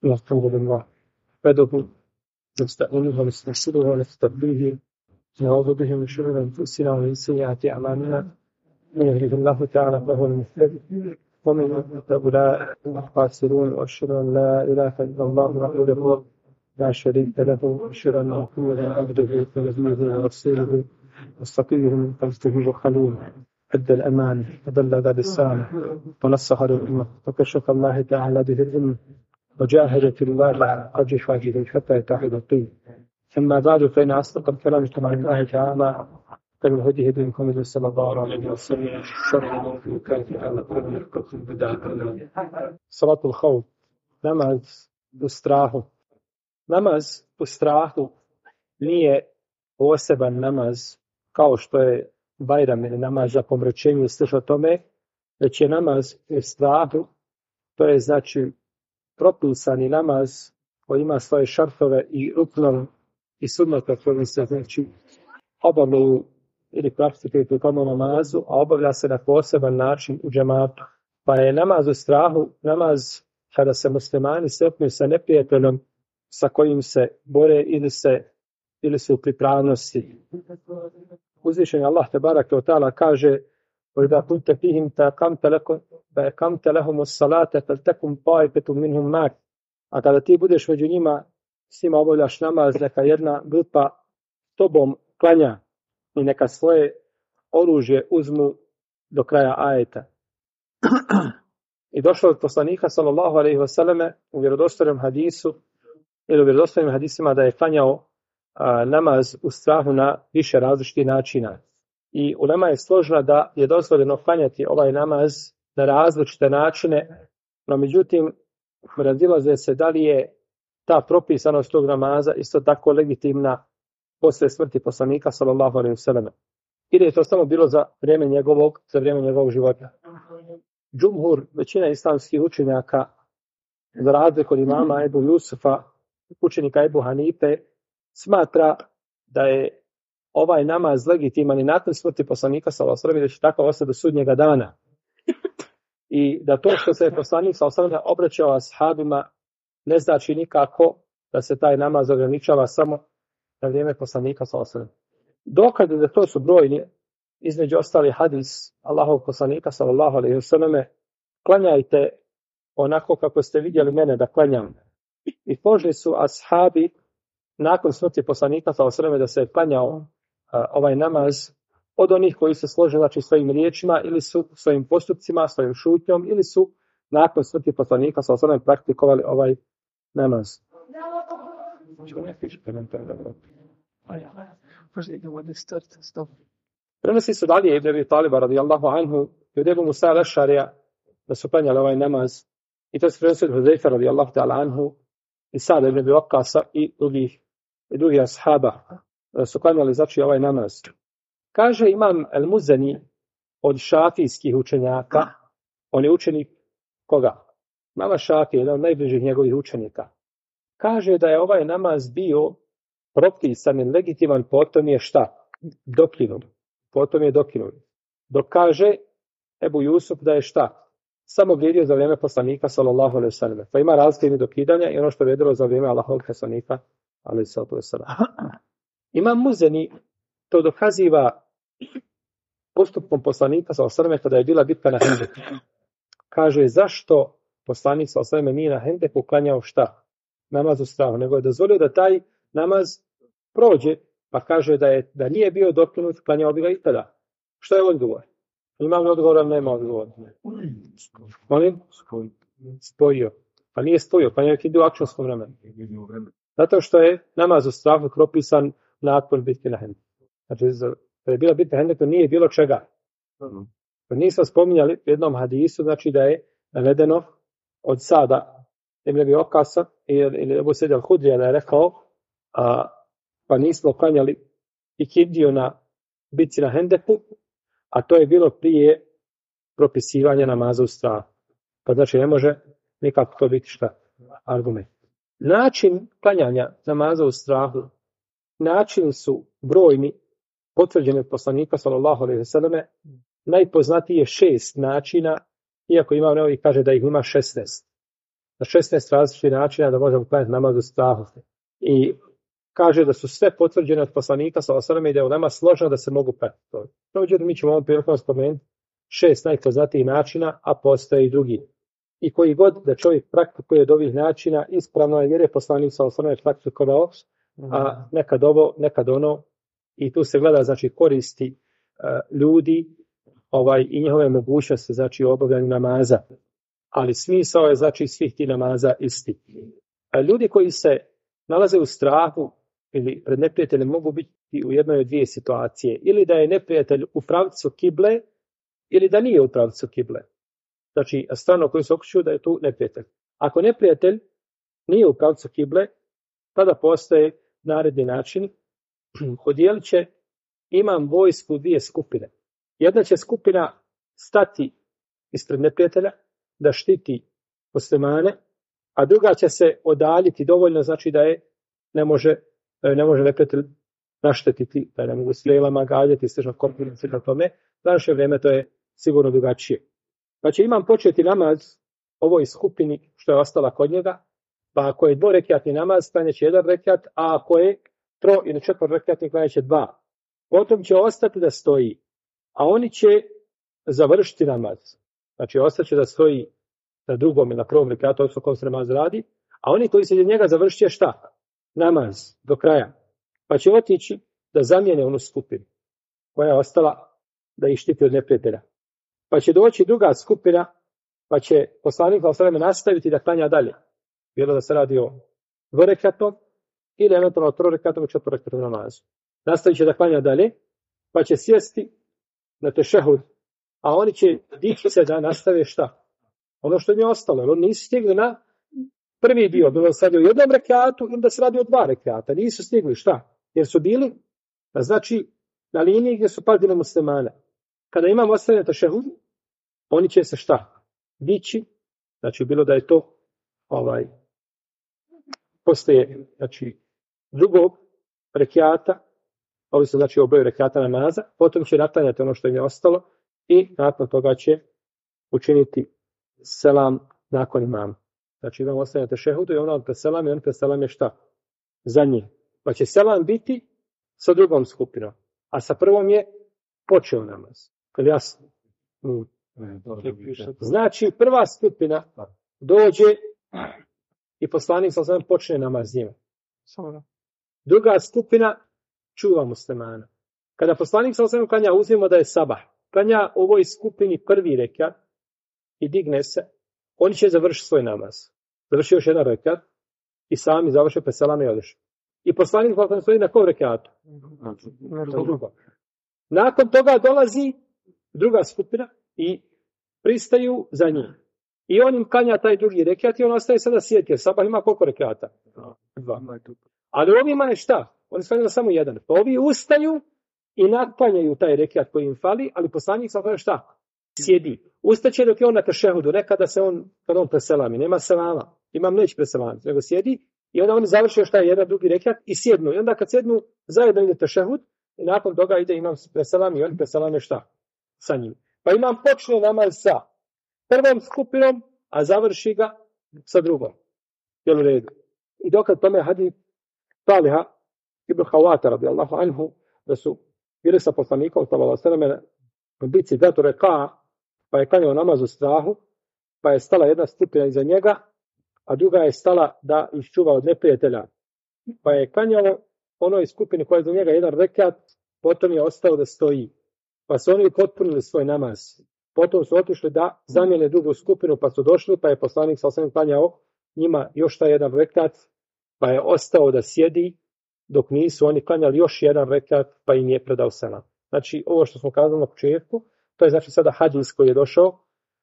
الحمد لله بدأ نستعينه ونستغفره ونستهديه نعوذ به من شرور أنفسنا ومن سيئات أعمالنا من يهده الله تعالى فهو المهتد ومن يضلل فأولئك هم الخاسرون وأشهد أن لا إله إلا الله وحده لا شريك له وأشهد أن محمدا عبده ونبيه ورسوله وصفيه من خلقه وخليله أدى الأمان وبلغ الرسالة ونصح الأمة وكشف الله تعالى به الأمة وجاهد في الله حق جهاده حتى يتحد الطين. أما بعد فإن أصدق الكلام كما الله تعالى خير الهدي هدي محمد صلى الله عليه وسلم شر الأمور محدثاتها وكل بدعة. صلاة الخوف namaz u strahu. Namaz u strahu nije poseban namaz kao što je Bajram ili namaz za pomračenje i slično tome, već je namaz u strahu, to je znači propisani namaz koji ima svoje šartove i ruknove i sunnete koji se znači obavljaju ili praktikuje pri tom namazu, a obavlja se na poseban način u džematu. Pa je namaz u strahu namaz kada se muslimani sretnu sa neprijateljom sa kojim se bore ili su u pripravnosti. Uzvišeni Allah tebareke ve taala kaže: وَإِذَا كُنْتَ فِيهِمْ فَأَقَمْتَ لَهُمُ الصَّلَاةَ فَلْتَكُنْ طَائِفَةٌ مِنْهُمْ مَعَكَ. A kada ti budeš među njima, s njima obavljaš namaz, neka jedna grupa tobom klanja i neka svoje oružje uzmu do kraja ajeta. I došlo od poslanika sallallahu alejhi ve selleme u vjerodostojnom hadisu ili u vjerodostojnim hadisima da je klanjao namaz u strahu na više različitih načina. I ulema je složna da je dozvoljeno klanjati ovaj namaz na različite načine, no međutim razilaze se da li je ta propisanost tog namaza isto tako legitimna posle smrti poslanika sallallahu alejhi ve selleme. Ili je to samo bilo za vrijeme njegovog života. Džumhur, većina islamskih učenjaka, za razliku od imama Ebu Jusufa, učenika Ebu Hanife, smatra da je ovaj namaz legitiman i nakon smrti poslanika sallallahu alejhi ve selleme da će tako ostati do sudnjega dana. I da to što se je poslanik sallallahu alejhi ve selleme obraćao ashabima ne znači nikako da se taj namaz ograničava samo na vrijeme poslanika sallallahu alejhi ve selleme. Dokaze da to su brojni, između ostali hadis Allahovog poslanika sallallahu alejhi ve selleme: klanjajte onako kako ste vidjeli mene da klanjam. I poželi su ashabi nakon smrti poslanika sallallahu alejhi ve selleme da se je klanjao ovaj namaz od onih koji se slože znači svojim riječima ili su svojim postupcima, svojim šutnjom ili su nakon smrti poslanika sallallahu alejhi ve selleme praktikovali ovaj namaz. Prenosi se dalje Ibn Abi Taliba radijallahu anhu i od Ebu Musa al-Ešarija da su klanjali ovaj namaz. I to se prenosi od Huzeyfa radijallahu ta'ala anhu i Sa'da ibn Abi Waqqasa i drugih ashaba da su klanjali znači ovaj namaz. Kaže imam al-Muzani od šafijskih učenjaka, on je učenik koga? Mama Šafije, jedan od najbližih njegovih učenika. Kaže da je ovaj namaz bio propisan i legitiman, potom je šta? Dokinut. Potom je dokinut. Dok kaže Ebu Jusuf da je šta? Samo vrijedio za vrijeme poslanika sallallahu alejhi ve selleme. Pa ima razlike dokidanja i ono što je vrijedilo za vrijeme Allahovog poslanika alejhi salatu vesselam. Imam Muzani to dokaziva postupkom poslanika sallallahu alejhi ve selleme kada je bila bitka na Hendeku. Kaže zašto poslanik sallallahu alejhi ve selleme nije na Hendeku klanjao šta? Namaz u strahu, nego je dozvolio da taj namaz prođe, pa kaže da nije bio dokinut, klanjao bi ga i tada. Što je odgovor? Ima li odgovor, nema odgovor? Molim? Spojio. Pa nije spojio, pa nije ide u akšonskom vremenu. Zato što je namaz u strahu propisan nakon bitke na Hendeku. Znači, kada je bila bitka na Hendeku, nije bilo čega. Nismo spominjali u jednom hadisu, znači da je navedeno od Sada Ibn Abi Waqqasa ili Ebu Sejid al-Hudrija da je rekao pa nismo klanjali ikindiju na bitci na Hendeku, a to je bilo prije propisivanja namaza u strahu. Pa znači ne može nikako to biti šta argument. Način klanjanja namaza u strahu, način su brojni, potvrđeni od poslanika sallallahu alejhi ve selleme. Najpoznatiji je 6 načina, iako Imam Nevevi kaže da ih ima 16. na 16 različitih načina da možemo klanjati namaz u strahu. I kaže da su sve potvrđene od poslanika sallallahu alejhi ve sellem i da je ulema složeno da se mogu pratiti. Međutim, mi ćemo ovom prilikom spomenuti 6 najpoznatijih načina, a postoje i drugi. I koji god da čovjek praktikuje od ovih načina, ispravno je, jer je poslanik sallallahu alejhi ve sellem praktikovao, a nekad ovo, nekad ono, i tu se gleda, znači, koristi ljudi i njihove mogućnosti, znači, u obavljanju namaza. Ali smisao je, znači, svih ti namaza isti. Ljudi koji se nalaze u strahu ili pred neprijateljem mogu biti u jednoj od dvije situacije. Ili da je neprijatelj u pravcu kible, ili da nije u pravcu kible. Znači, strana koju se okreću da je tu neprijatelj. Ako neprijatelj nije u pravcu kible, tada postoje naredni način. Podijelit će imam vojsku u dvije skupine. Jedna će skupina stati ispred neprijatelja da štiti muslimane, a druga će se odaljiti dovoljno, znači da je ne može neprijatelj naštetiti, da ne mogu strelama gađati, slično komplicirati na tome. U današnje vrijeme to je sigurno drugačije. Znači imam početi namaz ovoj skupini što je ostala kod njega, pa ako je dvorekjatni namaz, klanjaće jedan rekat, a ako je ili četvrrekjatni, klanjaće dva. Potom će ostati da stoji, a oni će završiti namaz. Znači ostaće da stoji na drugom i na prvom rekatu, odnosno kom se namaz radi, a oni koji se njega završit će šta? Namaz do kraja. Pa će otići da zamijene onu skupinu koja je ostala da ih štiti od neprijatelja. Pa će doći druga skupina, pa će poslanik sallallahu alejhi ve sellem nastaviti da klanja dalje. Bilo da se radi o dvorekatnom ili eventualno trorekatnom i četvorekatnom namazu. Nastavit će da klanja dalje, pa će sjesti na tešehud, a oni će dići se da nastave šta? Ono što im je ostalo, jer oni nisu stigli na prvi dio, bilo se radi o jednom rekatu ili da se radi o dva rekata. Nisu stigli, šta? Jer su bili, znači, na liniji gdje su pazili muslimana. Kada imamo ostavljeno tešehud, oni će se šta? Dići, znači bilo da je to postoje, znači, drugog rekata, ovisno znači o broju rekata namaza, potom će naklanjati ono što im je ostalo i nakon toga će učiniti selam nakon imama. Znači imamo ostavljeno tešehudu i ono pred selam i on pred selam je šta? Za njih. Pa će selam biti sa drugom skupinom, a sa prvom je počeo namaz. Kad jasno? Znači prva skupina dođe i poslanik sallallahu alejhi ve sellem počne namaz s njima. Druga skupina čuva muslimana. Kada poslanik sallallahu alejhi ve sellem klanja, uzmimo da je sabah. Klanja ovoj skupini prvi rekat i digne se, oni će završiti svoj namaz. Završi još jedan rekat i sami završe pred selam i odešu. I poslanik sallallahu alejhi ve sellem na kom rekatu? Nakon toga dolazi druga skupina i pristaju za njih. I on im klanja taj drugi rekat i on ostaje sada sjediti. Jer sabah ima koliko rekata? Dva. Ali ovima je šta? Oni sklanjaju samo jedan. Pa ovi ustaju i naklanjaju taj rekat koji im fali, ali poslanik sallallahu alejhi ve sellem šta? Sjedi. Ustaće dok je on na tešehudu. Nekada se kada on preselami. Nema selama. Imam neće preselami. Nego sjedi i onda oni završaju šta je jedan drugi rekat i sjednu. I onda kad sjednu zajedno ide tešehud i nakon toga ide imam preselami i oni preselame šta? Sa njim. Pa imam počne namaz sa prvom skupinom, a završi ga sa drugom. Jel u redu? I dokad tome hadis Taliha ibn Hawata radijallahu anhu da su bili sa poslanikom sallallahu alejhi ve sellem u bici Zatu Reka, pa je klanjao namaz u strahu, pa je stala jedna skupina iza njega, a druga je stala da iščuva od neprijatelja. Pa je klanjao onoj skupini koja je za njega jedan rekat, potom je ostao da stoji. Pa su oni potpunili svoj namaz. Potom su otišli da zamijene drugu skupinu, pa su došli, pa je poslanik sallallahu alejhi ve sellem klanjao njima još taj jedan rekat, pa je ostao da sjedi, dok nisu oni klanjali još jedan rekat, pa im je predao selam. Znači, ovo što smo kazali na početku, to je znači sada hadis koji je došao,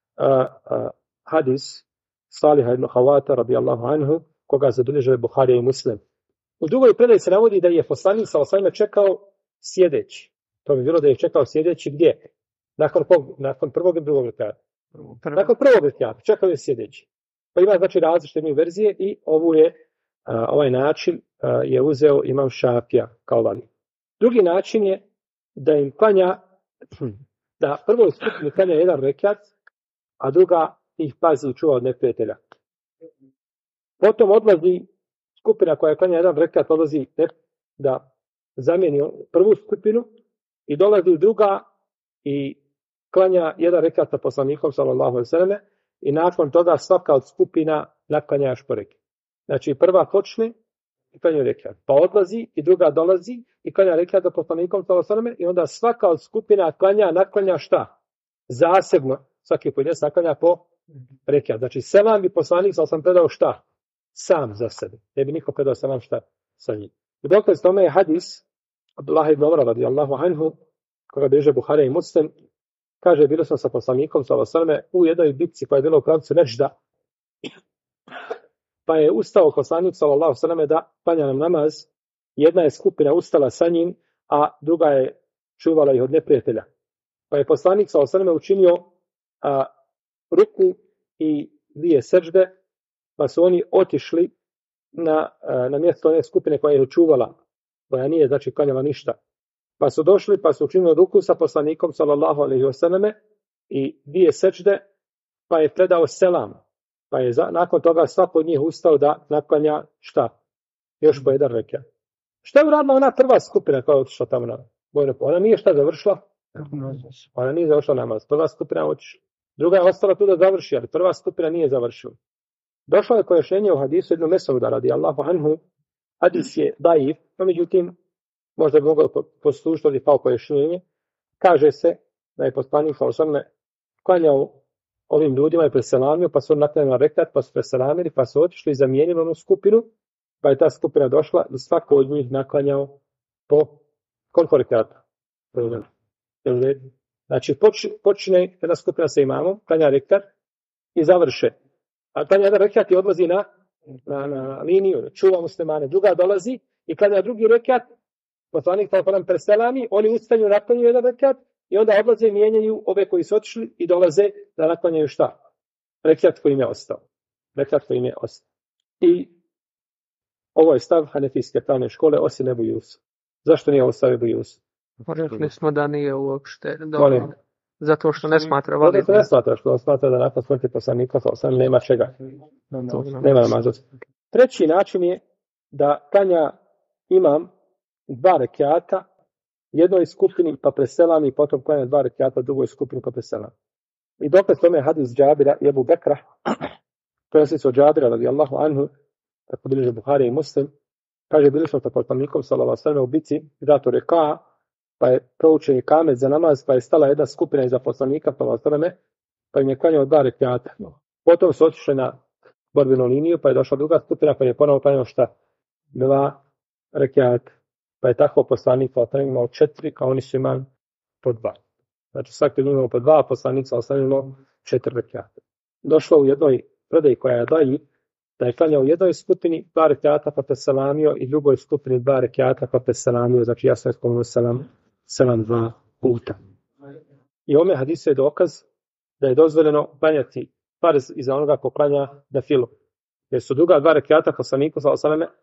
hadis Saliha ibn Hawata radijallahu anhu, koga zabilježuje Buharija i Muslim. U drugoj predaji se navodi da je poslanik sallallahu alejhi ve sellem čekao sjedeći. To bi bilo da je čekao sjedeći gdje? Nakon prvog i drugog rekata. Nakon prvog rekata čekao je sjedeći. Pa ima znači različite verzije i ovaj način je uzeo imam Šafija kao vali. Drugi način je da im klanja, da prvo skupini klanja jedan rekat, a druga ih pazi i čuva od neprijatelja. Potom odlazi skupina koja klanja jedan rekat, odlazi da zamijeni prvu skupinu i dolazi druga i klanja jedan rekat sa poslanikom sallallahu alejhi ve selleme i nakon toga svaka od skupina naklanja još po rekat. Znači prva počne i klanja rekat, pa odlazi i druga dolazi i klanja rekat sa poslanikom sallallahu alejhi ve selleme i onda svaka od skupina naklanja šta? Zasebno, svaki pojedinac naklanja po rekat. Znači selam bi poslanik sallallahu alejhi ve sellem predao šta? Sam za sebe. Ne bi niko predao selam šta sa njim. I dokaz tome je hadis Abdullah ibn Umar radijallahu anhu, koga bilježe Buharija i Muslim, kaže, bilo sam sa poslanikom sallallahu alejhi ve selleme u jednoj bitci koja je bila u pravcu Nežda, pa je ustao poslanik sallallahu alejhi ve selleme da klanja nam namaz. Jedna je skupina ustala sa njim, a druga je čuvala ih od neprijatelja. Pa je poslanik sallallahu alejhi ve selleme učinio ruku i dvije sežde, pa su oni otišli na mjesto one skupine koja je čuvala, koja nije znači klanjala ništa. Pa su došli, pa su učinili ruku sa poslanikom sallallahu alejhi ve selleme i dvije sećde, pa je predao selam. Pa je nakon toga svako od njih ustao da naklanja šta? Još po jedan rekat. Šta je uradila ona prva skupina koja je otišla tamo na vojno polje? Ona nije šta završila? Ona nije završila namaz. Prva skupina otišla. Druga je ostala tu da završi, ali prva skupina nije završila. Došlo je pojašnjenje u hadisu Ibn Mesauda radijallahu anhu. Hadis je daif, no međutim, možda bi moglo poslušati ali pao pojašnjenje. Kaže se da je poslanik sallallahu alejhi ve sellem klanjao ovim ljudima i preselamio, pa su naklanjali rekat, pa su preselamili, pa su otišli i zamijenili onu skupinu, pa je ta skupina došla i svako od njih naklanjao po koliko rekata? Znači, počne jedna skupina sa imamom, klanja rekat i završe. A klanja jedan rekat i odlazi na liniju, čuva muslimane. Druga dolazi i klanja drugi rekat, poslanik sallallahu preselami, oni ustaju, naklanjaju jedan rekat i onda odlaze i mijenjaju ove koji su otišli i dolaze da naklanjaju šta? Rekat koji im je ostao. Rekat koji im je ostao. I ovo je stav hanefijske pravne škole osim Ebu Jusuf. Zašto nije ovo stav Ebu Jusuf? Rekli smo da nije uopšte dobro. Zato što ne smatra validnim. Ne smatra što smatra da nakon smrti poslanika sam nema čega. Nema namaza. Treći način je da klanja imam dva rekata jednoj skupini pa preselam i potom klanja dva rekata drugoj skupini pa preselam. I dokaz tome je hadis Džabira i Ebu Bekra, prenosi se od Džabira radijallahu anhu, tako bilježe Buharija i Muslim, kaže bili smo sa poslanikom sallallahu alejhi ve sellem u bici Zatu Reka, pa je proučen i kamet za namaz, pa je stala jedna skupina iza poslanika sallallahu alejhi ve sellem, pa im je klanjao dva rekata. Potom su otišli na borbenu liniju, pa je došla druga skupina, pa je ponovo klanjao šta? Dva rekata. Pa je tako poslanik sallallahu alejhi ve sellem imao 4, a oni su imali po 2. Znači svaki imao po 2, a poslanik sallallahu alejhi ve sellem imao 4 rekata. Došlo u jednoj predaji koja je dalje da je klanjao u jednoj skupini 2 rekata pa preselamio i drugoj skupini 2 rekata pa preselamio, znači jasno je spomenuo selam 2 puta. I ome hadisu je dokaz da je dozvoljeno klanjati farz iza onoga ko klanja na filu. Jer su druga 2 rekata poslaniku sallallahu alejhi ve sellem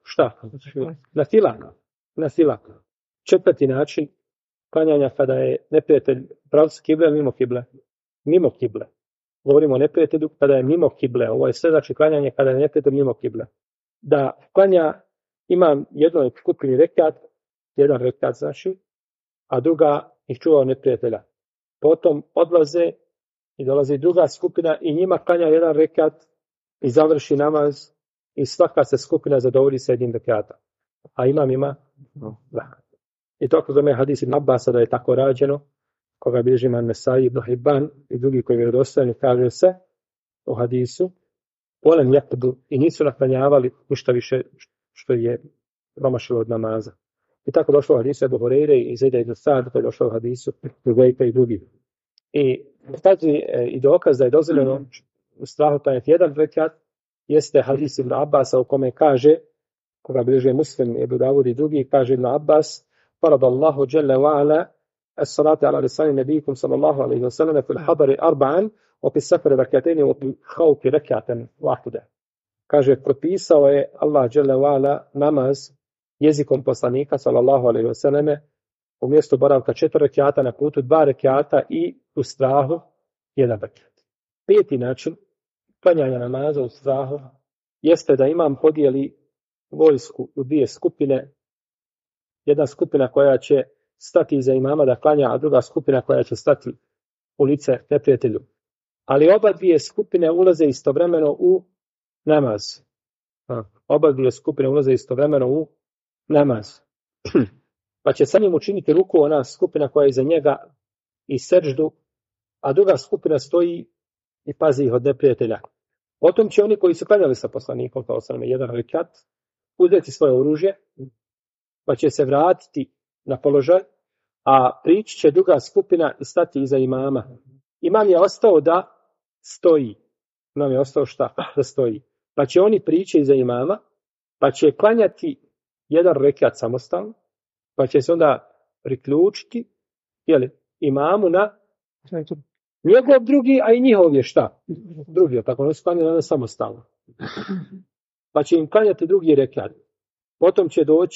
šta? Na fila. Četvrti način klanjanja kada je neprijatelj pravcu kible mimo kible. Mimo kible. Govorimo o neprijatelju kada je mimo kible. Ovo je sve znači klanjanje kada je neprijatelj mimo kible. Da klanja imam jednoj skupini rekat, jedan rekat znači, a druga ih čuva od neprijatelja. Potom odlaze i dolazi druga skupina i njima klanja jedan rekat i završi namaz i svaka se skupina zadovolji sa jednim rekatom. A imam ima dva. I to kroz ome hadis Ibn Abbasa da je tako rađeno, koga bilježi Imam Nesai, Ibn Hibban i drugi koji vjerodostojni, kaže se u hadisu volen jakdu i nisu naklanjavali ništa više što je promašilo od namaza. I tako došlo u hadisu Ebu Hureyre i Zejda ibn Sa'd, to je došlo u hadisu Rugajka i drugi. I tači i dokaz da je dozvoljeno u strahu klanjati jedan rekat jeste hadis Ibn Abbasa u kome kaže, koga bilježi Muslim, Ebu Davud i drugi, kaže Ibn Abbas faradallahu jalla wa ala as-salati ala lisani nabiyikum sallallahu alejhi ve sellem fil hadari arba'an wa fi safari rak'atayn wa fi khawfi rak'atan wahida. Kaže propisao je Allah dželle ve ala namaz jezikom poslanika sallallahu alejhi ve selleme u mjestu boravka 4 rekata, na putu 2 rekata i u strahu 1 rekat. Peti način klanjanja namaza u strahu jeste da imam podijeli vojsku u dvije skupine. Jedna skupina koja će stati iza imama da klanja, a druga skupina koja će stati u lice neprijatelju. Ali oba dvije skupine ulaze istovremeno u namaz. Oba dvije skupine ulaze istovremeno u namaz. Pa će sa njim učiniti ruku ona skupina koja je iza njega i seždu, a druga skupina stoji i pazi ih od neprijatelja. Potom će oni koji su klanjali sa poslanikom, kao sam jedan rekat, uzeti svoje oružje, pa će se vratiti na položaj, a prići će druga skupina i stati iza imama. Imam je ostao da stoji. Imam je ostao šta? Da stoji. Pa će oni prići iza imama, pa će klanjati jedan rekat samostalno, pa će se onda priključiti imamu na njegov drugi, a i njihov je šta? Drugi, tako ono su klanjali samostalno. Pa će im klanjati drugi rekat. Potom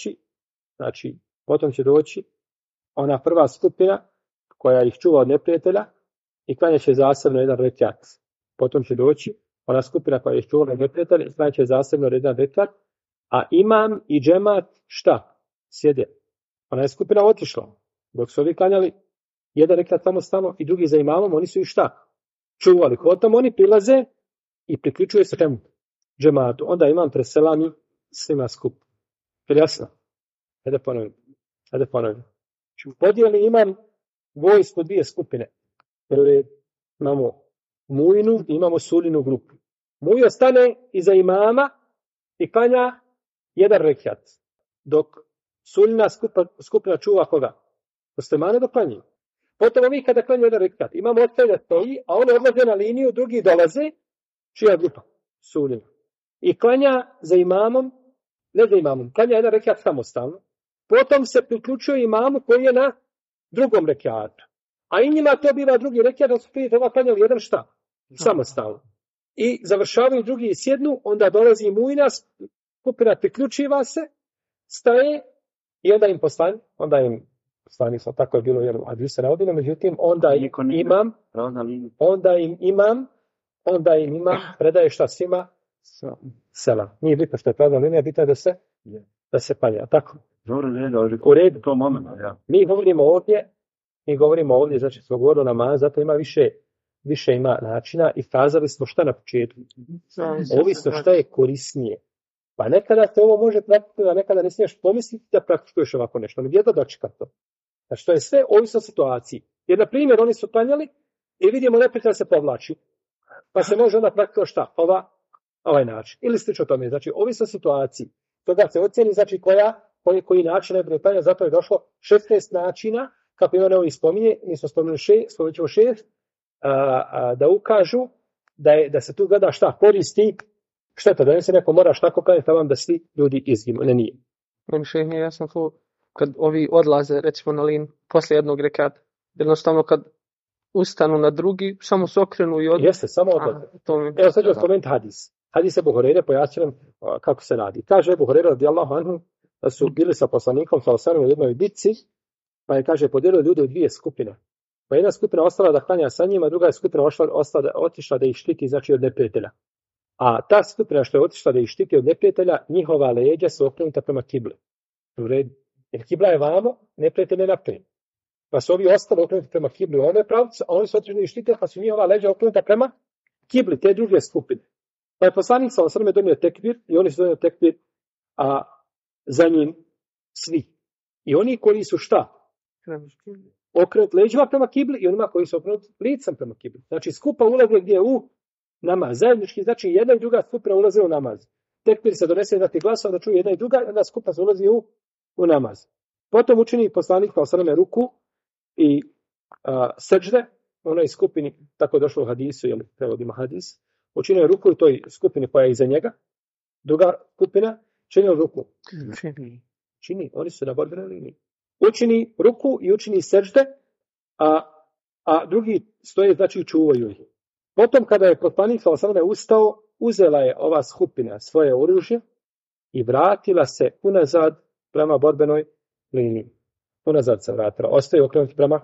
će doći ona prva skupina koja ih čuva od neprijatelja i klanjat će zasebno jedan rekat. Potom će doći ona skupina koja ih čuva od neprijatelja i klanjat će zasebno jedan rekat, a imam i džemat šta? Sjede. Ona je skupina otišla. Dok su ovi klanjali jedan rekat samostalno i drugi za imamom, oni su i šta? Čuvali. Potom oni prilaze i priključuju se čemu? Džematu. Onda imam preselami svima skup. Je jasno? Hajde ponovim. Podijeli imam vojsku dvije skupine. Imamo Mujinu i imamo Sulinu grupu. Muj ostane iza imama i klanja jedan rekat. Dok Sulina skupina čuva koga? Muslimane do klanju. Potom mi kada klanju jedan rekat, imamo ostavlja stoji, a oni odlaze na liniju, drugi dolaze, čija grupa? Sulina. I klanja za imamom, ne za imamom, klanja jedan rekat samostalno. Potom se priključuje imamu koji je na drugom rekatu. A i njima to biva drugi rekat, da su prije toga klanjali jedan šta? Samostalno. I završavaju drugi i sjednu, onda dolazi Mujina, skupina priključiva se, staje i onda im poslani su, tako je bilo, jer hadise navodilo, međutim, onda im imam predaje šta svima? Selam. Nije bitno što je pravna linija, bitno je da se panja. Tako? U redu. Mi govorimo ovdje, znači smo govorili o namazu, zato ima više ima načina i kazali smo šta na početku. Ovisno šta je korisnije. Pa nekada te ovo može praktikati, a nekada ne smiješ pomisliti da praktikuješ ovako nešto. Ne vjedo dočeka to. Znači to je sve ovisno o situaciji. Jer na primjer oni su klanjali i vidimo neprijatelj se povlači. Pa se može onda praktikovati šta? Ovaj način. Ili slično tome. Znači ovisno o situaciji. Toga se ocjeni znači koji način je pripanja, zato je došlo 16 načina, kako ima ovo spominje, mi smo spomenuli 6, spomenut ćemo 6, da ukažu da se tu gleda šta koristi, šteta, da ne se neko moraš tako klanjati tamo da svi ljudi izginu, ne nije. Meni še nije jasno to, kad ovi odlaze, recimo na lin, poslije jednog rekata, jednostavno kad ustanu na drugi, samo se okrenu i odlaze. Jeste, samo odlaze. Evo sad ću spomenuti hadis. Hadis Ebu Hurajre pojasnio kako se radi. Kaže Ebu Hurajre radijallahu anhu da su bili sa poslanikom sallallahu u jednoj bitci, pa je kaže podijelili ljude u dvije skupine. Pa jedna skupina ostala da klanja sa njima, druga je skupina otišla da ih štiti znači od neprijatelja. A ta skupina što je otišla da ih štiti od neprijatelja, njihova leđa su okrenuta prema kibli. U redu. Jer kibla je vamo, neprijatelj je naprijed. Pa su ovi ostali okrenuti prema kibli u onoj pravcu, a oni su otišli da ih štite, pa su njihova leđa okrenuta prema kibli, te druge skupine. Pa je poslanik sallallahu alejhi ve sellem donio tekbir i oni su donio tekbir, a za njim svi. I oni koji su šta? Okrenut leđima prema kibli i onima koji su okrenut licem prema kibli. Znači skupa ulaze gdje u namaz. Zajednički, znači jedna i druga skupina ulaze u namaz. Tekbir se donese da ti glasova da čuje jedna i druga, onda skupa se ulazi u namaz. Potom učini poslanik sallallahu alejhi ve sellem ruku i seđde, onoj skupini, tako je došlo u hadisu, jer prevodimo hadis, učinio ruku u toj skupini koja je iza njega, druga skupina činio ruku. Čini, oni su na borbenoj liniji. Učini ruku i učini sežde, a drugi stoje, znači čuvaju ih. Potom kada je poslanik sallallahu alejhi ve sellem ustao, uzela je ova skupina svoje oružje i vratila se unazad prema borbenoj liniji. Unazad se vratila. Ostaju okrenuti prema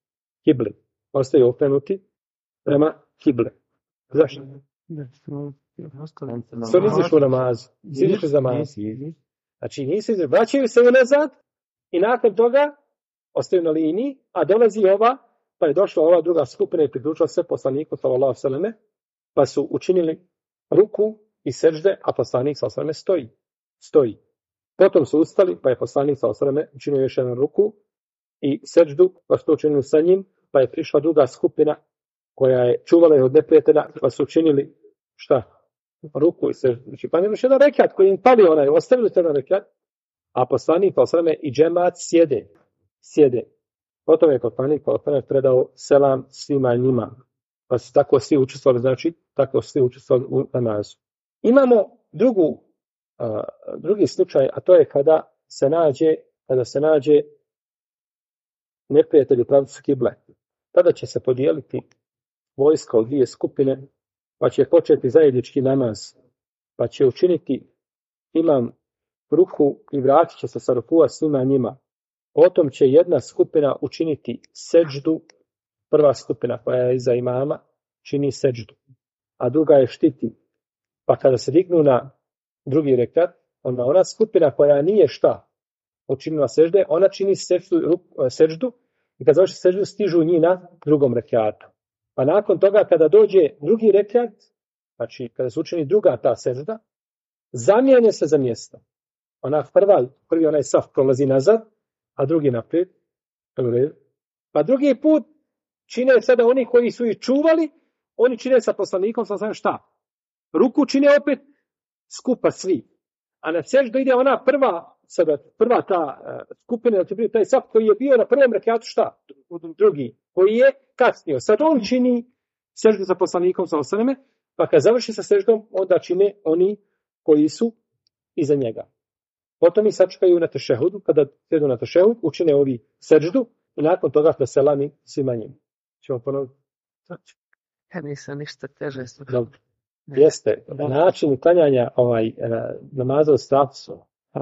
kibli. Zašto? Su izišli u namazu. Izišli za namaz. Znači nisu izišli. Vraćaju se unazad i nakon toga ostaju na liniji, a dolazi ova, pa je došla ova druga skupina i priključila se poslaniku sallallahu alejhi ve selleme, pa su učinili ruku i sežde, a poslanik sallallahu alejhi ve selleme stoji. Potom su ustali, pa je poslanik sallallahu alejhi ve selleme učinio još jednu ruku i seždu, pa su to učinili sa njim, pa je prišla druga skupina koja je čuvala ih od neprijatelja, pa su učinili šta? Ruku i seždu. Znači, pa još jedan rekat koji im pali onaj, ostavili se jedan rekat, a poslanik sallallahu alejhi ve selleme i džemat sjede. Potom je poslanik sallallahu alejhi ve selleme predao selam svima njima. Pa su tako svi učestvovali, znači, tako svi učestvovali u namazu. Imamo drugi slučaj, a to je kada se nađe neprijatelj u pravcu kible. Tada će se podijeliti vojska u dvije skupine, pa će početi zajednički namaz, pa će učiniti imam ruku i vratit će se sa rukua svima njima. Potom će jedna skupina učiniti seđdu, prva skupina koja je iza imama čini seđdu, a druga je štiti. Pa kada se dignu na drugi rekat, onda ona skupina koja nije šta učinila sežde, ona čini seždu i kada završi seždu stižu njih na drugom rekatu. Pa nakon toga kada dođe drugi rekat, znači kada se učini druga ta sežda, zamijene se za mjesto. Prvi onaj saf prolazi nazad, a drugi naprijed. Pa drugi put čine sada oni koji su ih čuvali, oni čine sa poslanikom, sa šta? Ruku čine opet skupa svi. A na seždu ide ona prva ta skupina, taj saf koji je bio na prvom rekatu šta? Drugi, koji je kasnio. Sad on čini seždu za poslanikom, pa kad završi sa seždom, onda čine oni koji su iza njega. Potom i sačekaju na tešehudu, kada sjedu na tešehud, učine ovi seždu i nakon toga da selami svima njim. Ćemo ponoviti? Ja nisam ništa teže. Dobro. Jeste, način uklanjanja namaza u strahu.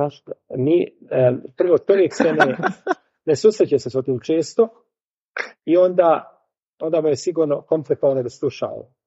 Prvo, čovjek se ne susreće se s otim često i onda mu je sigurno komplikovano da sluša.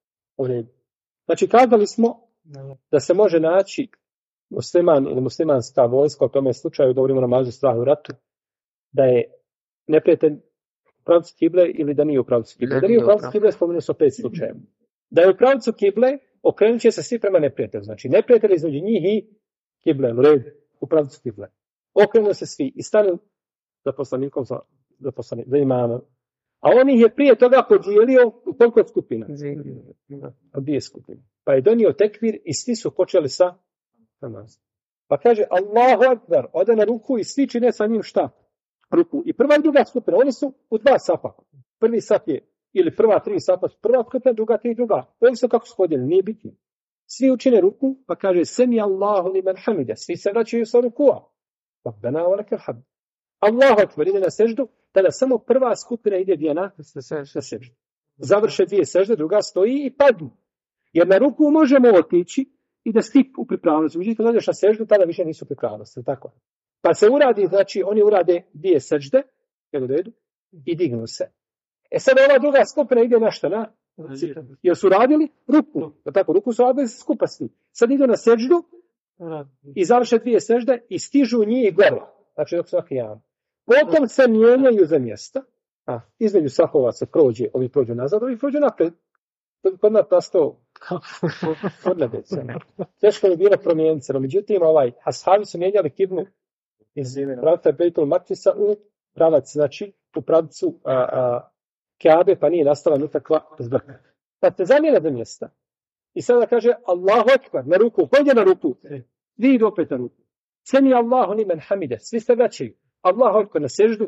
Znači, kazali smo da se može naći musliman ili muslimanska vojska, u tome slučaju govorimo o namazu strahu u ratu, da je neprijatelj u pravcu kible ili da nije u pravcu kible. Da nije u pravcu kible, spomenuo su 5 slučajeva. Da je u pravcu kible, okrenut će se svi prema neprijatelju. Znači, neprijatelj između njih i kible, u pravcu kible. Okrenu se svi i stanu za poslanikom, za imamom. A on ih je prije toga podijelio u koliko skupina? Od 2 skupine. Pa je donio tekvir i svi su počeli sa namazom. Pa kaže Allahu Akbar, ode na ruku i svi čine sa njim šta? Ruku. I prva i druga skupina, oni su u 2 safa. Prvi saf je, ili prva 3 safa, prva skupina, druga 3, druga. Oni su kako su podijeljeni, nije bitno. Svi učine ruku, pa kaže Semi Allahu liman hamida, svi se vraćaju sa rukua. Rabbana wa lakal hamd. Allahu Akbar ide na seždu, tada samo prva skupina ide gdje na seždu. Završe 2 sežde, druga stoji i padnu. Jer na ruku možemo otići i da stip u pripravnosti. Međutim, kad dođeš na seždu, tada više nisu pripravnosti. Tako. Pa se uradi, znači oni urade 2 sežde, i dignu se. Sad ova druga skupina ide na šta? Jer su radili ruku. Tako, ruku su radili skupa svi. Sad idu na seždu i završe 2 sežde i stižu njih gore. Znači dok svaki jam. Potom se mijenjaju za mjesta. Između safova se prođe, ovi prođu nazad, ovi prođu napred. To bi kod nas nastao odnebec. Teško je bilo promijeniti se. Međutim, ashabi su mijenjali kiblu iz pravca Bejtul Maktisa u pravac, znači u pravcu Kaabe, pa nije nastala nikakva zbrka. Pa se zamijena za mjesta. I sada kaže Allahu Akbar, na ruku, pođe na ruku. Vi idu opet na ruku. Semi Allahu liman hamide, svi se vraćaju. Allahu Akbar na seždu.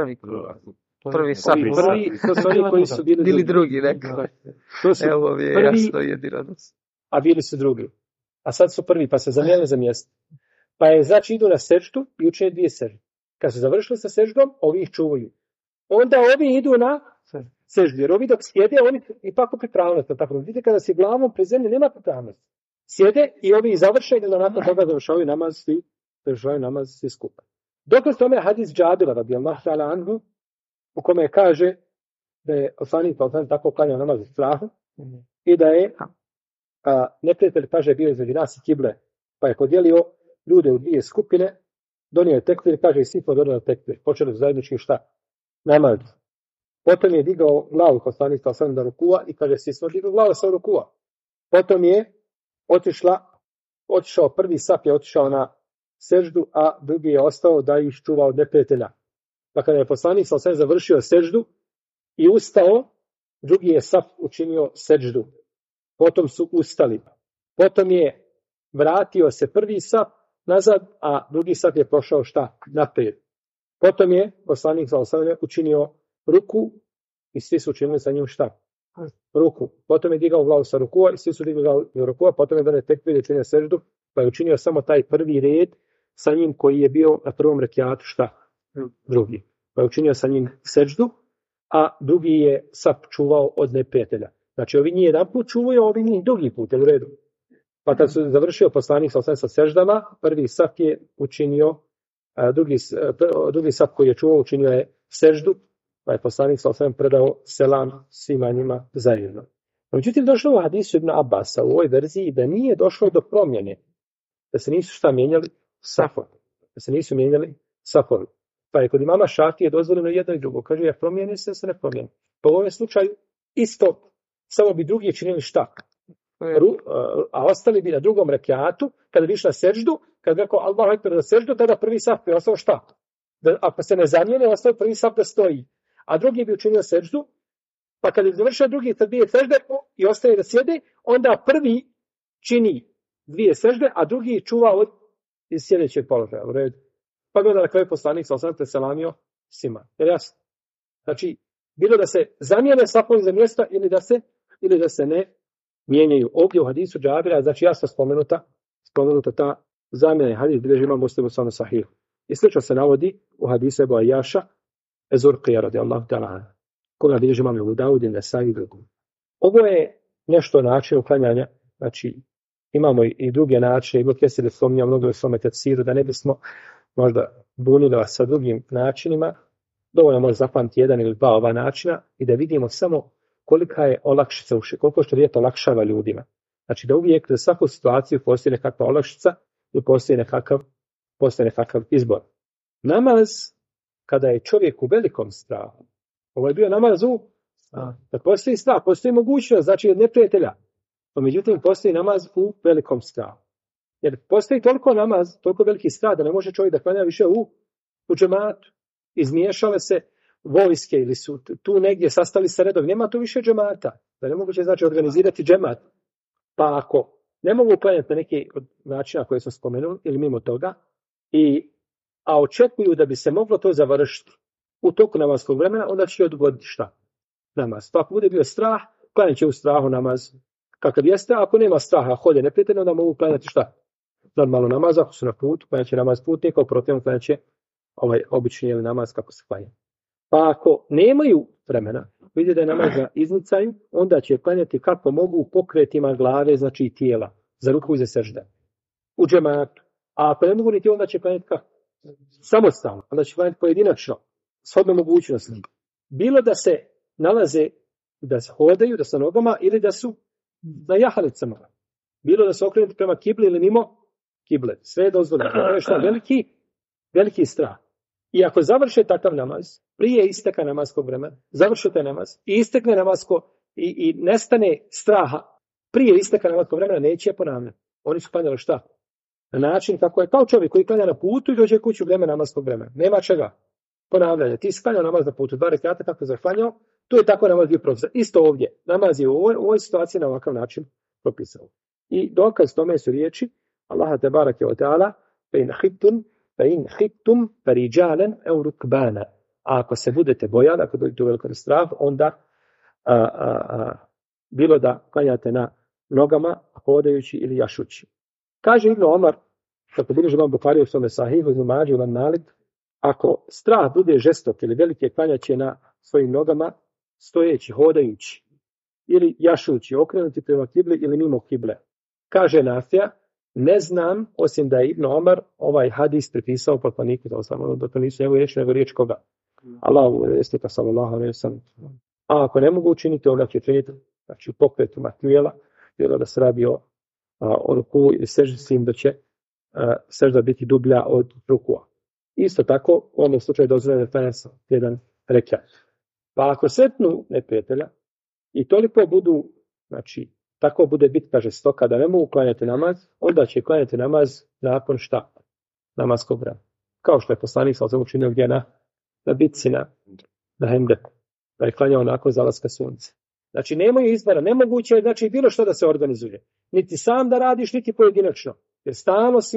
Prvi saf. To su oni koji su bili drugi, rekao. Evo je jasno jedino. A bili su drugi. A sad su prvi, pa se zamijenili za mjesto. Pa je, znači, idu na seždu i učine 2 sežde. Kad su završili sa seždom, ovi ih čuvaju. Onda ovi idu na seždu. Jer ovi dok sjede, oni ipak u pripravnosti. Tako, vidite, kada si glavom pri zemlji, nema pripravnosti. Sjede i ovi završe i nakon toga završavaju namaz svi skupa. Dokaz tome hadis Džabira, radijallahu ta'ala anhu, u kome kaže da je poslanik tako klanjao namaz u strahu i da je neprijatelj, kaže, bio između nas i kible, pa je podijelio ljude u dvije skupine, donio je tekbir, kaže, i svi smo donijeli tekbir. Počeli su zajednički šta? Namaz. Potom je digao glavu poslanik sallallahu alejhi ve sellem da rukua i kaže, svi smo digli glavu sa rukua. Potom je otišao prvi saf je otišao na seždu, a drugi je ostao da ih čuva od neprijatelja. Pa kada je poslanik sallallahu alejhi ve sellem završio seždu i ustao, drugi je saf učinio seždu. Potom su ustali. Potom je vratio se prvi saf nazad, a drugi saf je prošao šta? Naprijed. Potom je poslanik sallallahu alejhi ve sellem učinio ruku i svi su učinili sa njim šta? Ruku. Potom je digao glavu sa rukua i svi su digli glavu sa rukua. Potom je donio tekbir i učinio seždu, pa je učinio samo taj prvi red sa njim koji je bio na prvom rekiatu šta? Drugi. Pa je učinio sa njim seždu, a drugi je saf čuvao od neprijatelja. Znači, ovi njih jedan put čuvaju, a ovi njih drugi put, je u redu. Pa kad su završio poslanik sa seždama, prvi saf je učinio, drugi saf koji je čuvao učinio je seždu, pa je poslanik sallallahu predao selam svima njima zajedno. Međutim, došlo u hadisu Ibn Abasa u ovoj verziji da nije došlo do promjene, da se nisu šta mijenjali safovi, Pa je kod imama Šafije dozvoljeno jedno i drugo. Kaže, ja promijeni se ne promijeni. Pa u ovom slučaju isto, samo bi drugi činili šta? A ostali bi na drugom rekiatu, kada bi išli na seždu, kada bi rekao Allahu ekber za seždu, tada prvi saf bi ostao šta? Ako se ne zamijene, ostao prvi saf da stoji. A drugi bi učinio seždu, pa kada bi završio drugi dvije sežde i ostaje da sjede, onda prvi čini dvije sežde, a drugi čuva iz sjedećeg položaja. U redu. Pa bi onda na kraju poslanik sallallahu alejhi ve sellem preselamio svima. Jer jasno? Znači, bilo da se zamijene safovi za mjesta ili da se ne mijenjaju. Ovdje u hadisu Džabira, znači jasno spomenuta ta zamjena. Hadis bilježi imam Muslim u svom sahihu. I slično se navodi u hadisu Ebu Ajaša Ezurqija radijallahu ta'ala, koga bilježi imam Abu Davud i Nesai. Ovo je nešto način uklanjanja, znači imamo i druge načine, Ibn Kesir je spominjao mnogo u svome tefsiru, da ne bismo možda bunili vas sa drugim načinima, dovoljno može zapamtiti jedan ili dva ova načina i da vidimo samo kolika je olakšica, koliko što rijeto olakšava ljudima. Znači da uvijek za svaku situaciju postoji nekakva olakšica i postoji nekakav izbor. Namaz, kada je čovjek u velikom strahu, ovo je bio namaz da postoji strah, postoji mogućnost, znači od neprijatelja. No, međutim, postoji namaz u velikom strahu. Jer postoji toliko veliki strah da ne može čovjek da klanja više u džematu. Izmiješale se vojske ili su tu negdje sastali se redovi. Nema tu više džemata. Da ne moguće znači organizirati džemat. Pa ako ne mogu klanjati na neki od načina koje smo spomenuli ili mimo toga, a očekuju da bi se moglo to završiti u toku namazskog vremena, onda će odgoditi šta? Namaz. Pa ako bude bio strah, klanjat će u strahu namaz. Kakav jeste, ako nema straha, hode neprijateljno, onda mogu klanjati šta? Normalno namaz, ako su na putu, klanjat će namaz putnika, u protivnom klanjat će obični namaz kako se klanja. Pa ako nemaju vremena, vidi da je namaz na iznicaju, onda će klanjati kako mogu pokretima glave, znači i tijela, za ruku i za sežde. U džematu. A ako ne mogu niti, onda će klanjati kako? Samostalno. Onda će klanjati pojedinačno, shodno mogućnosti. Bilo da se nalaze, da se hodaju, da su na nogama ili da su na jahalicama. Bilo da se okrenuti prema kibli ili mimo kible. Sve je dozvoljeno. To je što veliki strah. I ako završe takav namaz, prije isteka namazskog vremena, završe taj namaz i istekne namazsko i nestane straha, prije isteka namazskog vremena neće je ponavljati. Oni su klanjali šta? Na način kako je kao čovjek koji klanja na putu i dođe kuću u vrijeme namazskog vremena. Nema čega. Ponavljanje. Ti si klanjao namaz na putu, 2 rekata kako je zaklanjao, to je tako namaz bio propisan. Isto ovdje. Namaz je u ovoj situaciji na ovakav način propisao. I dokaz tome su riječi Allaha tebareke ve taala fa in khiftum farijalan aw rukbana. A ako se budete bojali, ako dođete u veliki strah, onda bilo da klanjate na nogama, hodajući ili jašući. Kaže Ibn Omar, kako bilježi imam Buhari u svome sahihu, Ibn Mađi, Ulan Malik, ako strah bude žestok ili velike, klanjaće na svojim nogama, stojeći, hodajući, ili jašući, okrenuti prema kibli ili mimo kible. Kaže Nafija, ne znam, osim da je Ibn Omar ovaj hadis prepisao poslaniku, da to nisu njegove riječi, nego riječ koga? Allahu resnika sallallahu alejhi ve sellem. A ako ne mogu učiniti, onda će činiti, znači u pokretu matnijela bilo da se radi o ruku ili seždi, s tim da će sežda biti dublja od rukua. Isto tako, u ovom slučaju dozvoljeno da klanja jedan rekat. Pa ako sretnu neprijatelja i toliko budu, znači, tako bude bitka žestoka da ne mogu klanjati namaz, onda će klanjati namaz nakon šta? Namaskog vremena. Kao što je poslanik sa učinio gdje na bitci na Hendeku, da je klanjao nakon zalaska sunca. Znači, nemaju izbora, nemoguće je, znači, bilo što da se organizuje. Niti sam da radiš, niti pojedinačno. Jer stalno si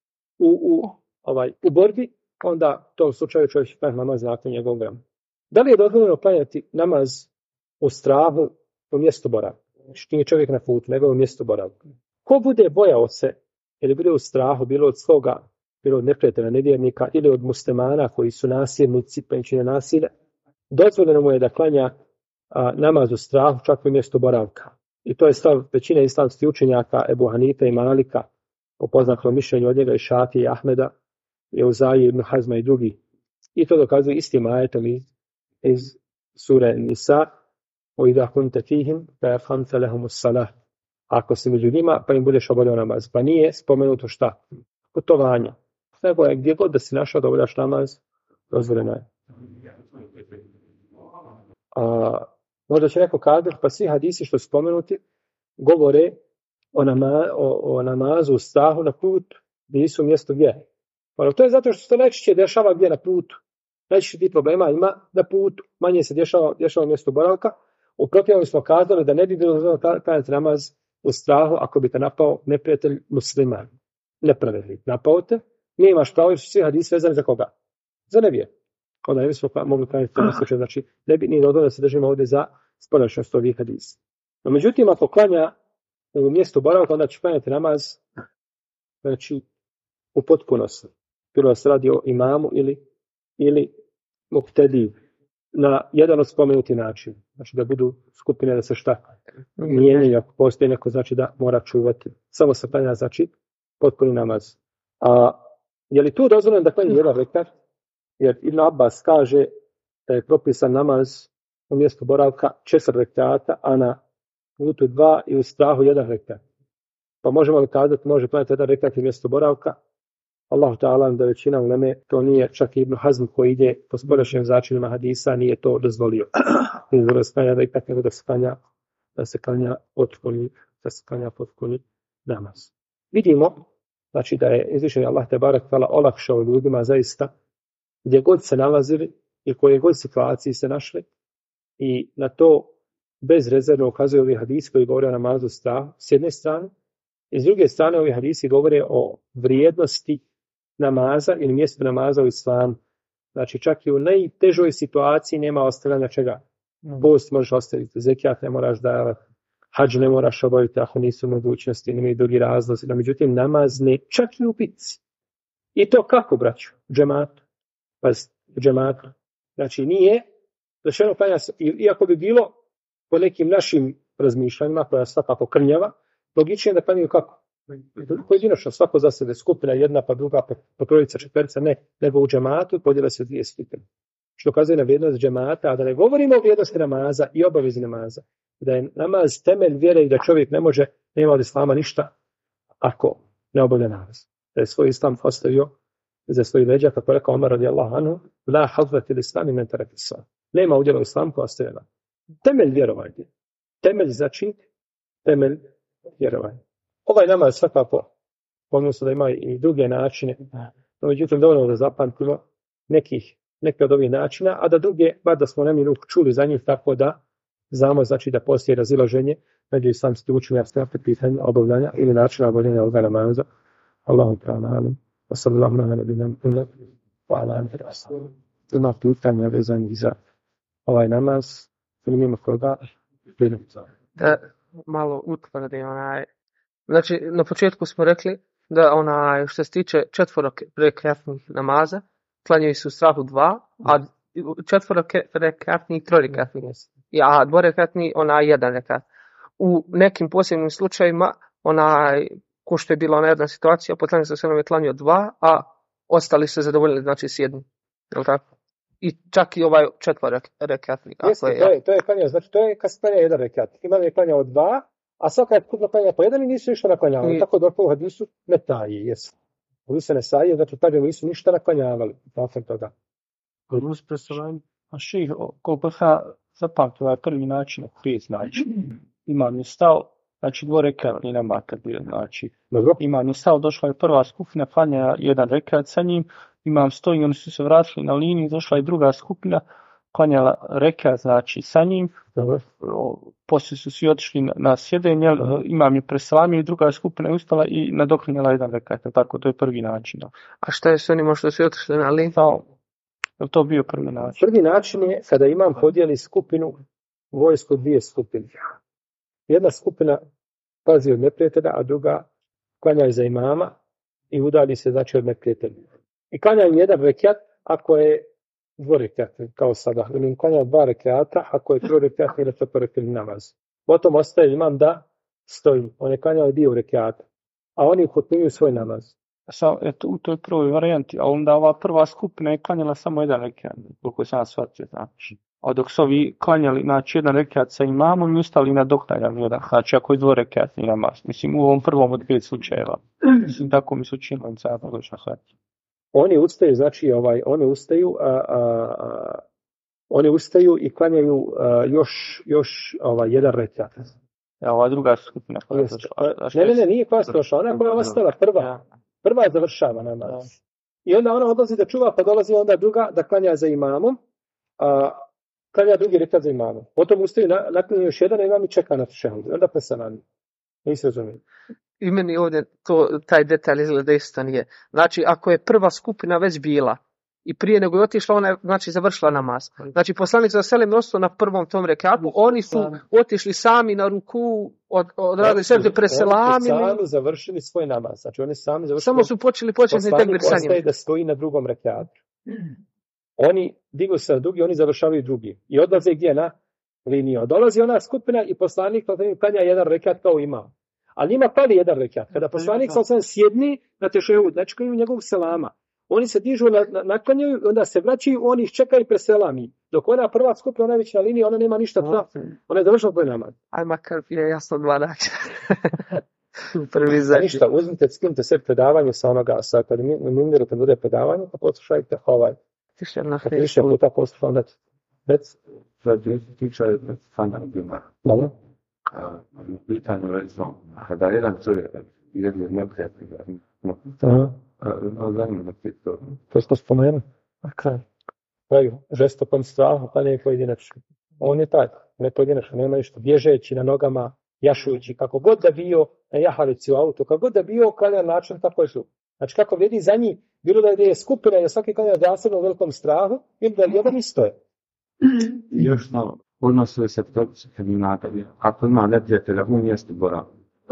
u borbi, onda u tom slučaju čovjek će klanjati namaz nakon njegovog vremena. Da li je dozvoljeno klanjati namaz u strahu u mjestu boravka? Znači, nije čovjek na putu, nego u mjestu boravka. Ko bude bojao se, ili bude u strahu, bilo od svoga, bilo od neprijatelja, nevjernika, ili od muslimana koji su nasilnici, pa čine nasilje, dozvoljeno mu je da klanja namaz u strahu čak u mjestu boravka. I to je stav većine islamskih učenjaka, Ebu Hanife i Malika, po poznatom mišljenju od njega i Šafije i Ahmeda, i Uzaji, Ibn Hazma i drugi. I to dokazuje istim ajetom iz sure Nisa, o idha kunte fihim, fa yafhamta lahumus salah. Ako si među njima, pa im budeš obavljao namaz. Pa nije spomenuto šta? Putovanja. Nego je gdje god da si našao da obavljaš namaz, dozvoljeno je. Možda će neko kazati, pa svi hadisi što spomenuti govore o namazu u strahu na put gdje nisu mjesto vjere. Pa to je zato što se najčešće dešava gdje na putu. Najčešće ti problema ima na putu, manje se dešava mjesto boravka. U protivnom smo kazali da ne bi bilo klanjati namaz u strahu ako bi te napao neprijatelj musliman. Nepravedni. Napao te, nije imaš pravo jer su svi hadisi vezani za koga? Za nevije. Onda ne bismo mogli klanjati u slučaju. Znači, ne bi ni dodano da se držimo ovdje za spoljašnjost ovih hadisa. No, međutim, ako klanja u mjestu boravka, onda će klanjati namaz, znači, u potpunosti. Bilo da se radi o imamu ili muktediju na jedan od spomenuti način. Znači da budu skupine da se šta mijenjaju, ako postoji neko, znači da mora čuvati. Samo se klanja, znači, potpuni namaz. A je li tu dozvoljeno da klanja jedan rekat? Jer Ibn Abbas kaže da je propisan namaz u mjestu boravka 4 rekata, a na putu 2 i u strahu 1 rekat. Pa možemo li kazati, može klanjati 1 rekat u mjestu boravka? Allahu ta'ala da većina uleme, to nije čak i Ibn Hazm koji ide po spoljašnjim začinima hadisa, nije to dozvolio. Nije da se klanja rekat, nego da se klanja potpuni namaz. Vidimo, znači da je izvišeni Allah te barek tala olakšao ljudima zaista gdje god se nalazili i koje god situaciji se našli i na to bezrezervno ukazuju ovi hadisi koji govore o namazu strahu s jedne strane i s druge strane ovi hadisi govore o vrijednosti namaza ili mjestu namaza u islamu. Znači čak i u najtežoj situaciji nema ostavljanja čega. Post možeš ostaviti, zekijat ne moraš davati, hadž ne moraš obaviti ako nisu mogućnosti, nemaju drugi razlozi. No, međutim, namaz ne, čak i u bitci. I to kako, braću? Džematu. Džematu. Znači nije rečeno klanja se, iako bi bilo po nekim našim razmišljanjima, koja svakako krnjava, logičnije da klanjaju kako? Pojedinačno, svako za sebe, skupina jedna pa druga, pa trojica, četverica, ne, nego u džematu podijela se 2 skupine. Što ukazuje na vrijednost džemata, a da ne govorimo o vrijednosti namaza i obavezi namaza. Da je namaz temelj vjere i da čovjek ne može, nema od islama ništa ako ne obavlja namaz. Da je svoj islam postavio za svoj leđa, kako je rekao Omar radijallahu anhu, la hazvati l'islami men taraka as-salat. Nema udjela u islamu ko ostaje namaz. Temelj vjerovanja. Temelj znači temelj vjerovanja. Ovaj namaz svakako pomnusno da ima i druge načine, no međutim dovoljno da zapamtimo neke od ovih načina, a da druge, bar da smo nemi čuli za njih, tako da znamo znači da postoji razilaženje među islamskim učenjacima po pitanju obavljanja ili načina obavljanja ovoga namaza. Allahu ta'ala alim. Wa sallallahu ala nabina Muhammad wa ala alihi wa sahbihi. Ima pitanja vezanih za ovaj namaz, ili mimo koga? Da malo utvrdim znači, na početku smo rekli da što se tiče 4 rekatnih namaza, klanjaju se u strahu 2, a 4 rekatnih 3 rekatnih. A 2 rekatni, 1 rekat. U nekim posebnim slučajima, ko što je bila ona jedna situacija, poslanik sallallahu alejhi ve sellem je klanjao 2, a ostali se zadovoljili, znači s 1. Je li tako? I čak i ovaj 4 rekatni. To je klanjao, znači to je kad se klanja 1 rekat. Imam je klanjao 2, a svaka je skupina klanja po jedan i nisu ništa naklanjavali. Tako došlo u hadisu Metaji, jesu. U se Nesaije, znači kaže nisu ništa naklanjavali. Nakon toga. Uz preselanje, a ših, koliko sam zapamtio, ovaj prvi način, 5 znači. Imam je stao, znači 2 rekatni namaz kad bio, znači. Dobro. Imam je stao, došla je prva skupina, klanja 1 rekat sa njim, imam stoji, oni su se vratili na liniju, došla je druga skupina, klanjala rekat, znači sa njim. Dobro. Poslije su svi otišli na sjedenje, imam je preselamio i druga skupina je ustala i nadoknjala 1 rekat, tako, to je prvi način. A šta je s onima što su otišli na liniju? Je to bio prvi način? Prvi način je kada imam podijeli skupinu, vojsku 2 skupine. Jedna skupina pazi od neprijatelja, a druga klanja za imama i udalji se znači od neprijatelja. I klanja im 1 rekat ako je 2 rekata, kao sada. Ili klanja 2 rekata ako je 3 rekata ili 4 namaz. Potom ostaje imam da stoji. On je klanjao 2 rekata, a oni upotpunjuju svoj namaz. Eto, u toj prvoj varijanti, a onda ova prva skupina je klanjala samo 1 rekat, koliko sam shvatio, znači. A dok su ovi klanjali, znači 1 rekat sa imamom i ustali nadoknjali 1, znači ako je 2 rekatni namaz. Mislim, u ovom prvom od 5 slučajeva. Mislim, tako mi se učinilo, im sad pogrešno shvatio. Oni ustaju, znači, oni ustaju i klanjaju još 1 rekat. Ova druga skupina. Ne, nije koja došla, ona koja je ostala prva završava namaz. I onda ona odlazi da čuva, pa dolazi onda druga da klanja za imamom, klanja drugi rekat za imamom. Potom ustaju, naklanjaju još 1 imam i čeka na tešehud. Onda preselami. Nisi razumio. I meni ovdje taj detalj izgleda isto nije. Znači, ako je prva skupina već bila i prije nego je otišla, ona je znači završila namaz. Znači, poslanik sallallahu alejhi ve sellem ostao na prvom tom rekatu, oni su otišli sami na ruku, odradili sežde, preselamili. Oni su sami završili svoj namaz. Znači, oni sami završili. Samo su počeli tekbir sa njim. Poslanik ostaje da stoji na drugom rekatu. Oni digu se na drugi, oni završavaju drugi. I odlaze gdje na liniju. Dolazi ona skupina i poslanik klanja 1 rekat kao ima. Ali njima pali 1 rekat. Kada poslanik sallallahu sjedni na tešehud, znači kao njegovog selama, oni se dižu, naklanjaju, onda se vraćaju, oni ih čekaju i preselami. Dok ona prva skupina, ona je već na liniji, ona nema ništa tra, ona je završila svoj namaz. Aj makar je jasno 2 načina. Prvi za ništa, uzmite, skinite sve predavanje sa onoga, kad Minderu kad bude predavanje, pa poslušajte više puta poslušao, onda već tiče standardima. Dobro. U pitanju recimo, kada jedan čovjek jedne neprijatelj, to smo spomenuli. Kraju, žestokom strahu, pa ne pojedinačno. On je taj, ne pojedinačno, nema ništa. Bježeći na nogama, jašujući, kako god da bio na jahalici u auto, kako god da bio, klanja način tako je su. Znači kako vrijedi za njih, bilo da je skupina i svaki klanja zasebno u velikom strahu, ili da jedan isto je. Još malo, odnosili se propise kriminata. Ako ima neprijatelja u mjestu boravka,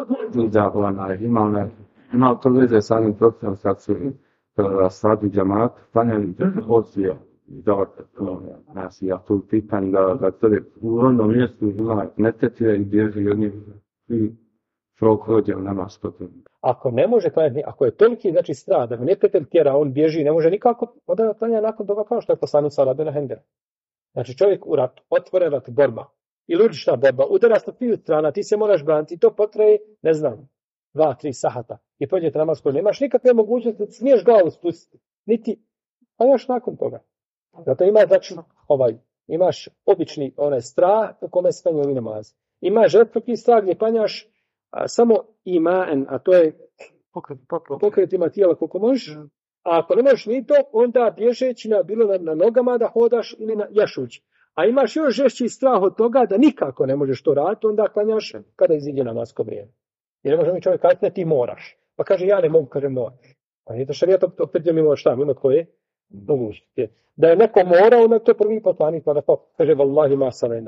ima to veze sa onim propisom kad su sadu džamat, klanjali poslije nasilja, tu pitanje da čovjek u rodnom mjestu ima neprijatelja i bježi od njih i čovjek rođe u namaz potom. Ako ne može klanjati, ako je toliki znači strah da neprijatelj tjera, on bježi, ne može nikako, onda klanja nakon toga kao što je poslanik sallallahu alejhi ve sellem. Znači čovjek u ratu, otvoren rat, borba, ili ulična borba, udara sa 2 strana, ti se moraš braniti, to potraje, ne znam, 2-3 sahata i pođete namaz koji nemaš nikakve mogućnosti, smiješ glavu spustiti, niti, a još nakon toga. Zato ima, znači, imaš obični onaj strah u kome se klanjaju ovi namazi. Imaš žrtvoki strah gdje klanjaš samo iman, a to je pokret ima tijela koliko možeš, a ako ne možeš ni to, onda bježeći bilo na nogama da hodaš ili na jašući. A imaš još žešći strah od toga da nikako ne možeš to raditi, onda klanjaš kada iziđe namasko vrijeme. Jer ne može mi čovjek kazati, ne, ti moraš. Pa kaže, ja ne mogu, kaže, moraš. Pa nije to šarijat opet mimo šta, mimo koje mogućnosti. Da je neko morao, onda to je prvi poslanik, pa da kaže, vallahi ma salena.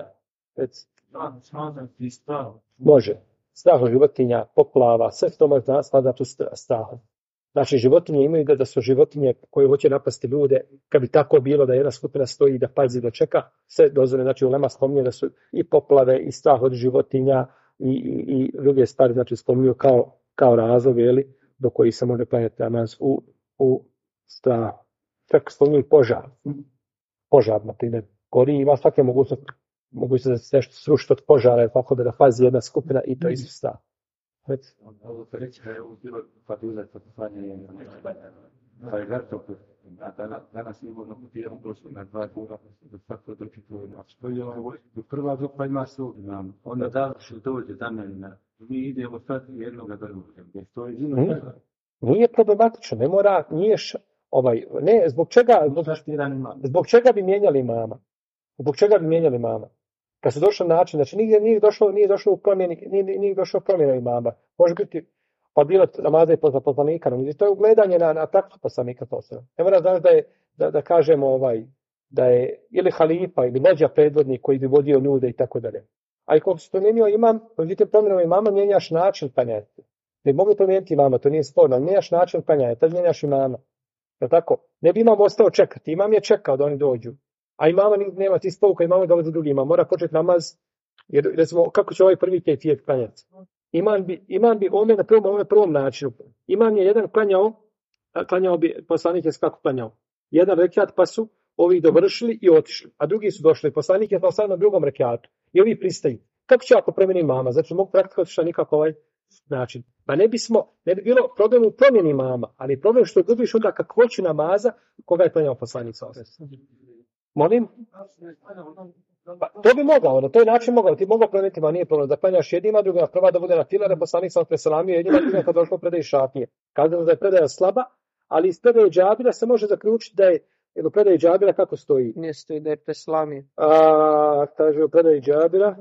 Može. Strah od životinja, poplava, sve to može spadati u strahom. Znači, životinje imaju da su životinje koje hoće napasti ljude, kad bi tako bilo da jedna skupina stoji da pazi, da čeka, sve dozvore, znači ulema spominje da su i poplave, i strah od životinja, i druge stvari, znači spominju kao razlog, do koji se može klanjati namaz u strahu. Čak spominju požar. Požar, na primjer, gori, ima svake mogućnosti mogu se nešto srušiti od požara, tako da pazi jedna skupina i to izvsta. Ovo se reći da je ovo bilo fadilet od klanjanja pa je vrto, danas imamo putiramo prošlo na 2 kura, da svako doći tu što je ovo, prva grupa ima svog imam, onda da se dođe za mene, mi idemo sad jednoga drugog, to je Nije problematično, ne mora, ne, zbog čega bi mijenjali imama? Zbog čega bi mijenjali imama? Kad su došli na način, znači nije došlo u promjena imama. Može biti, pa bilo namaza i poslanika, no to je ugledanje na praksu poslanika posljedno. Ne mora znači da kažemo da je ili halifa ili vođa predvodnik koji bi vodio ljude i tako dalje. A i kako se promijenio imam, vidite promjenom imama mijenjaš način klanjanja. Ne mogu promijeniti imama, to nije sporno, ali mijenjaš način klanjanja, tad mijenjaš imama. Je tako? Ne bi imam ostao čekati, imam je čekao da oni dođu. A imama nema ti spouka, imama dolazi drugi imam, mora početi namaz, jer recimo, kako će ovaj prvi kejfijet klanjati? Iman bi na prvom načinu. Iman je jedan klanjao bi, poslanik je kako klanjao. Jedan rekiat pa su ovi dovršili i otišli, a drugi su došli. Poslanik je sad na drugom rekiatu i ovi pristaju. Kako će ako promijeni imama? Znači mogu praktikovati što nikako ovaj način. Pa ne bi bilo problem u promjeni imama, ali problem što gubiš onda kakvoću namaza koga je klanjao poslanik sa Molim? Pa, to bi mogao, to je način mogao, ti mogao promijeniti, ma nije problem, da klanjaš jednima, druga prva da bude na fila, da poslanik sam preselamio jednima, druga kad došlo predaje šatnije. Kazano da je predaja slaba, ali iz predaje Džabira se može zaključiti da je, jer u predaji Džabira kako stoji? Ne stoji da je preselamio. Kaže u predaji Džabira,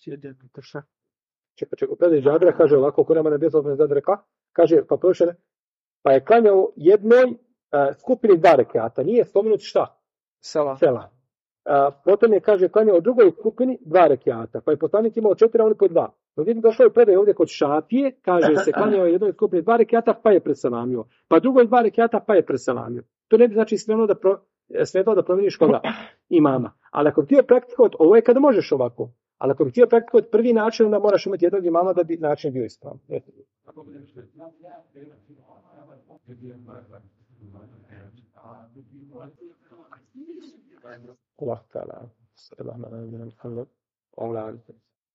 čekaj, u predaji Džabira kaže ovako, ko nema nebezovne zadreka, kaže, pa je klanjao jednoj skupini 2 rekata, nije spomenuti šta? Sela. Potom je, kaže, klanjao u drugoj skupini 2 rekiata, pa je poslanik imao 4, a oni po 2. No vidim došao je predaj ovdje kod Šafije, kaže se, klanjao je u jednoj skupini 2 rekiata, pa je preselamio. Pa drugoj 2 rekiata, pa je preselamio. To ne bi znači smetalo da promijeniš koga imama. Ali ako bi htio praktikovati, ovo je kada možeš ovako, ali ako bi htio praktikovati prvi način, onda moraš imati jednog imama da bi način bio ispravan. Allah ta'ala.